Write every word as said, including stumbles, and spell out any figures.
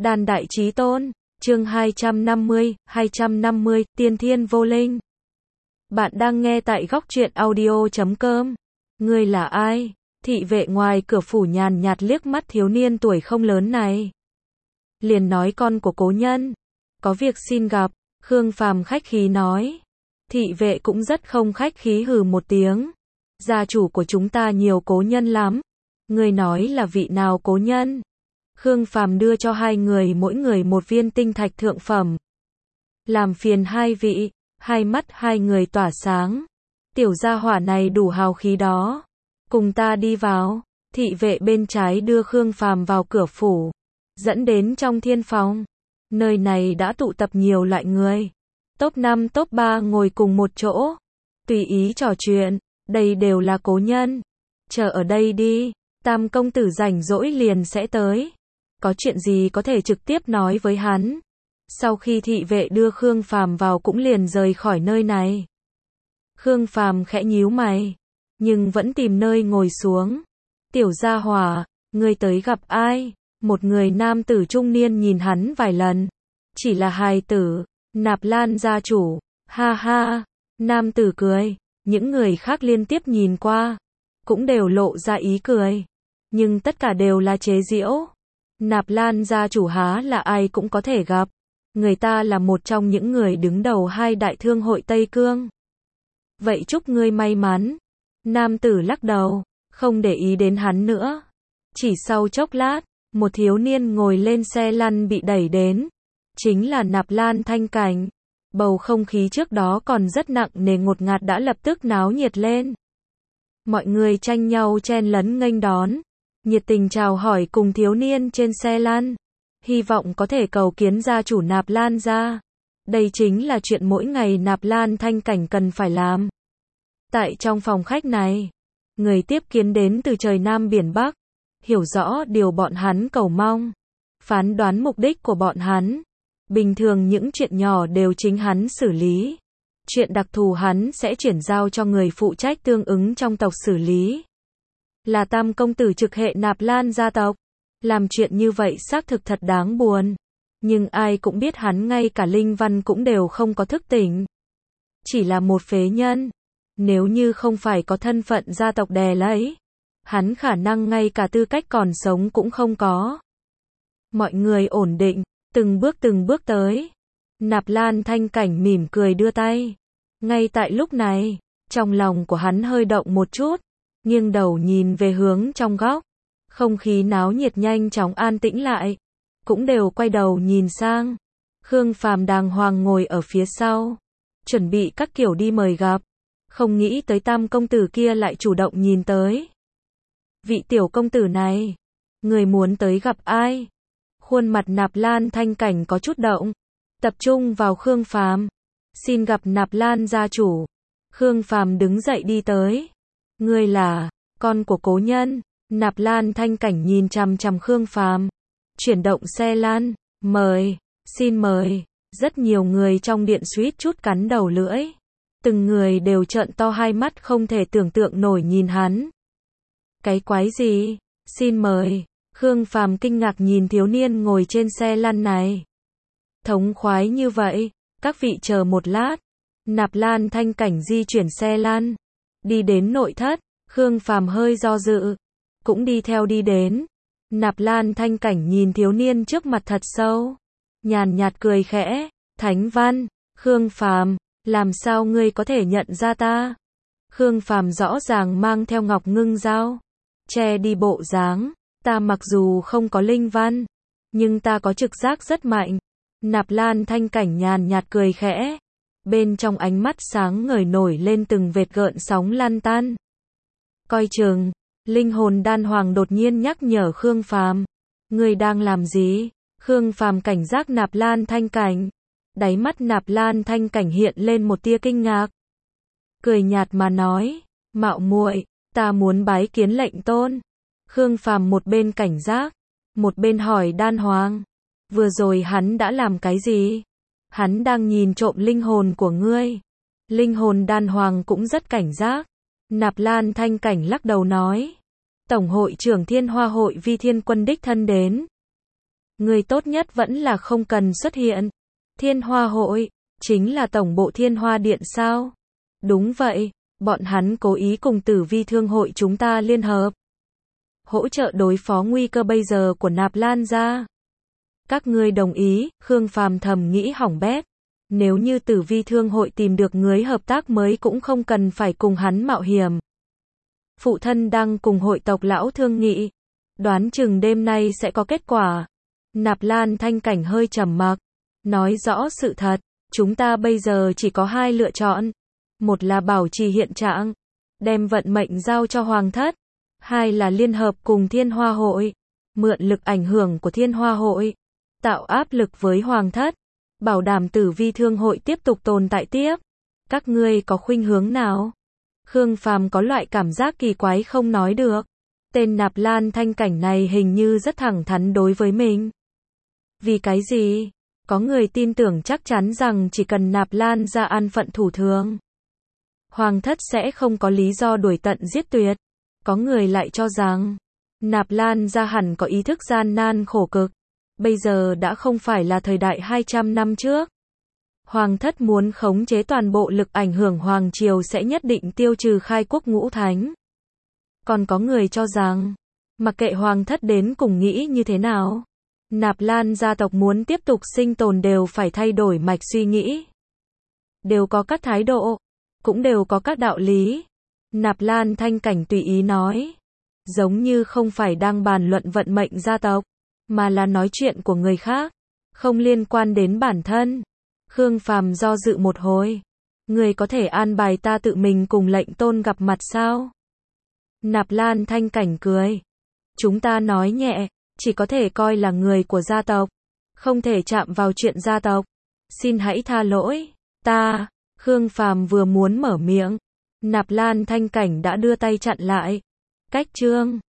Đàn đại chí tôn, chương hai trăm năm mươi, hai trăm năm mươi, tiên thiên vô linh. Bạn đang nghe tại góc truyện audio chấm com. Ngươi là ai? Thị vệ ngoài cửa phủ nhàn nhạt liếc mắt thiếu niên tuổi không lớn này. Liền nói con của cố nhân. Có việc xin gặp, Khương Phàm khách khí nói. Thị vệ cũng rất không khách khí hừ một tiếng. Gia chủ của chúng ta nhiều cố nhân lắm. Ngươi nói là vị nào cố nhân? Khương Phàm đưa cho hai người mỗi người một viên tinh thạch thượng phẩm. Làm phiền hai vị, hai mắt hai người tỏa sáng. Tiểu gia hỏa này đủ hào khí đó. Cùng ta đi vào. Thị vệ bên trái đưa Khương Phàm vào cửa phủ, dẫn đến trong thiên phòng. Nơi này đã tụ tập nhiều loại người. Top năm top ba ngồi cùng một chỗ, tùy ý trò chuyện, đây đều là cố nhân. Chờ ở đây đi, Tam công tử rảnh rỗi liền sẽ tới. Có chuyện gì có thể trực tiếp nói với hắn. Sau khi thị vệ đưa Khương Phàm vào cũng liền rời khỏi nơi này. Khương Phàm khẽ nhíu mày, nhưng vẫn tìm nơi ngồi xuống. Tiểu gia hỏa, ngươi tới gặp ai? Một người nam tử trung niên nhìn hắn vài lần. Chỉ là hài tử, Nạp Lan gia chủ, ha ha. Nam tử cười, những người khác liên tiếp nhìn qua, cũng đều lộ ra ý cười. Nhưng tất cả đều là chế giễu. Nạp Lan gia chủ há là ai cũng có thể gặp. Người ta là một trong những người đứng đầu hai đại thương hội Tây Cương. Vậy chúc ngươi may mắn. Nam tử lắc đầu, không để ý đến hắn nữa. Chỉ sau chốc lát, một thiếu niên ngồi lên xe lăn bị đẩy đến. Chính là Nạp Lan Thanh Cảnh. Bầu không khí trước đó còn rất nặng nề ngột ngạt đã lập tức náo nhiệt lên. Mọi người tranh nhau chen lấn nghênh đón, nhiệt tình chào hỏi cùng thiếu niên trên xe lăn. Hy vọng có thể cầu kiến gia chủ Nạp Lan gia. Đây chính là chuyện mỗi ngày Nạp Lan Thanh Cảnh cần phải làm. Tại trong phòng khách này, người tiếp kiến đến từ trời Nam biển Bắc, hiểu rõ điều bọn hắn cầu mong, phán đoán mục đích của bọn hắn. Bình thường những chuyện nhỏ đều chính hắn xử lý. Chuyện đặc thù hắn sẽ chuyển giao cho người phụ trách tương ứng trong tộc xử lý. Là Tam công tử trực hệ Nạp Lan gia tộc. Làm chuyện như vậy xác thực thật đáng buồn. Nhưng ai cũng biết hắn ngay cả linh văn cũng đều không có thức tỉnh. Chỉ là một phế nhân. Nếu như không phải có thân phận gia tộc đè lấy, hắn khả năng ngay cả tư cách còn sống cũng không có. Mọi người ổn định, từng bước từng bước tới. Nạp Lan Thanh Cảnh mỉm cười đưa tay. Ngay tại lúc này, trong lòng của hắn hơi động một chút, nghiêng đầu nhìn về hướng trong góc. Không khí náo nhiệt nhanh chóng an tĩnh lại, cũng đều quay đầu nhìn sang. Khương Phàm đàng hoàng ngồi ở phía sau, chuẩn bị các kiểu đi mời gặp. Không nghĩ tới Tam công tử kia lại chủ động nhìn tới. Vị tiểu công tử này, người muốn tới gặp ai? Khuôn mặt Nạp Lan Thanh Cảnh có chút động, tập trung vào Khương Phàm. Xin gặp Nạp Lan gia chủ. Khương Phàm đứng dậy đi tới. Ngươi là con của cố nhân? Nạp Lan Thanh Cảnh nhìn chằm chằm Khương Phàm, chuyển động xe lăn, mời, xin mời. Rất nhiều người trong điện suýt chút cắn đầu lưỡi. Từng người đều trợn to hai mắt không thể tưởng tượng nổi nhìn hắn. Cái quái gì? Xin mời. Khương Phàm kinh ngạc nhìn thiếu niên ngồi trên xe lăn này. Thống khoái như vậy, các vị chờ một lát. Nạp Lan Thanh Cảnh di chuyển xe lăn, đi đến nội thất. Khương Phàm hơi do dự, cũng đi theo đi đến. Nạp Lan Thanh Cảnh nhìn thiếu niên trước mặt thật sâu, nhàn nhạt cười khẽ. Thánh văn, Khương Phàm, làm sao ngươi có thể nhận ra ta? Khương Phàm rõ ràng mang theo ngọc ngưng dao, che đi bộ dáng. Ta mặc dù không có linh văn, nhưng ta có trực giác rất mạnh. Nạp Lan Thanh Cảnh nhàn nhạt cười khẽ. Bên trong ánh mắt sáng ngời nổi lên từng vệt gợn sóng lan tan. Coi chừng, linh hồn đan hoàng đột nhiên nhắc nhở Khương Phàm. Ngươi đang làm gì? Khương Phàm cảnh giác Nạp Lan Thanh Cảnh. Đáy mắt Nạp Lan Thanh Cảnh hiện lên một tia kinh ngạc. Cười nhạt mà nói, mạo muội, ta muốn bái kiến lệnh tôn. Khương Phàm một bên cảnh giác, một bên hỏi đan hoàng. Vừa rồi hắn đã làm cái gì? Hắn đang nhìn trộm linh hồn của ngươi. Linh hồn đan hoàng cũng rất cảnh giác. Nạp Lan Thanh Cảnh lắc đầu nói. Tổng hội trưởng Thiên Hoa hội Vi Thiên Quân đích thân đến. người tốt nhất vẫn là không cần xuất hiện. Thiên Hoa Hội, chính là tổng bộ Thiên Hoa Điện sao? Đúng vậy, bọn hắn cố ý cùng Tử Vi Thương hội chúng ta liên hợp. Hỗ trợ đối phó nguy cơ bây giờ của Nạp Lan gia. Các ngươi đồng ý, Khương Phàm thầm nghĩ hỏng bét. Nếu như Tử Vi Thương hội tìm được người hợp tác mới cũng không cần phải cùng hắn mạo hiểm. Phụ thân đang cùng hội tộc lão thương nghị. Đoán chừng đêm nay sẽ có kết quả. Nạp Lan Thanh Cảnh hơi trầm mặc. Nói rõ sự thật, chúng ta bây giờ chỉ có hai lựa chọn. Một là bảo trì hiện trạng, đem vận mệnh giao cho Hoàng thất. Hai là liên hợp cùng Thiên Hoa Hội, mượn lực ảnh hưởng của Thiên Hoa Hội, tạo áp lực với Hoàng thất, bảo đảm Tử Vi Thương hội tiếp tục tồn tại tiếp. Các ngươi có khuynh hướng nào? Khương Phàm có loại cảm giác kỳ quái không nói được. Tên Nạp Lan Thanh Cảnh này hình như rất thẳng thắn đối với mình. Vì cái gì? Có người tin tưởng chắc chắn rằng chỉ cần Nạp Lan ra an phận thủ thường, Hoàng thất sẽ không có lý do đuổi tận giết tuyệt. Có người lại cho rằng, Nạp Lan ra hẳn có ý thức gian nan khổ cực. Bây giờ đã không phải là thời đại hai trăm năm trước. Hoàng thất muốn khống chế toàn bộ lực ảnh hưởng Hoàng triều sẽ nhất định tiêu trừ khai quốc ngũ thánh. Còn có người cho rằng, mặc kệ Hoàng thất đến cùng nghĩ như thế nào, Nạp Lan gia tộc muốn tiếp tục sinh tồn đều phải thay đổi mạch suy nghĩ. Đều có các thái độ, cũng đều có các đạo lý. Nạp Lan Thanh Cảnh tùy ý nói, giống như không phải đang bàn luận vận mệnh gia tộc, mà là nói chuyện của người khác, không liên quan đến bản thân. Khương Phàm do dự một hồi, người có thể an bài ta tự mình cùng lệnh tôn gặp mặt sao? Nạp Lan Thanh Cảnh cười, chúng ta nói nhẹ, chỉ có thể coi là người của gia tộc, không thể chạm vào chuyện gia tộc. Xin hãy tha lỗi, ta. Khương Phàm vừa muốn mở miệng, Nạp Lan Thanh Cảnh đã đưa tay chặn lại. Cách chương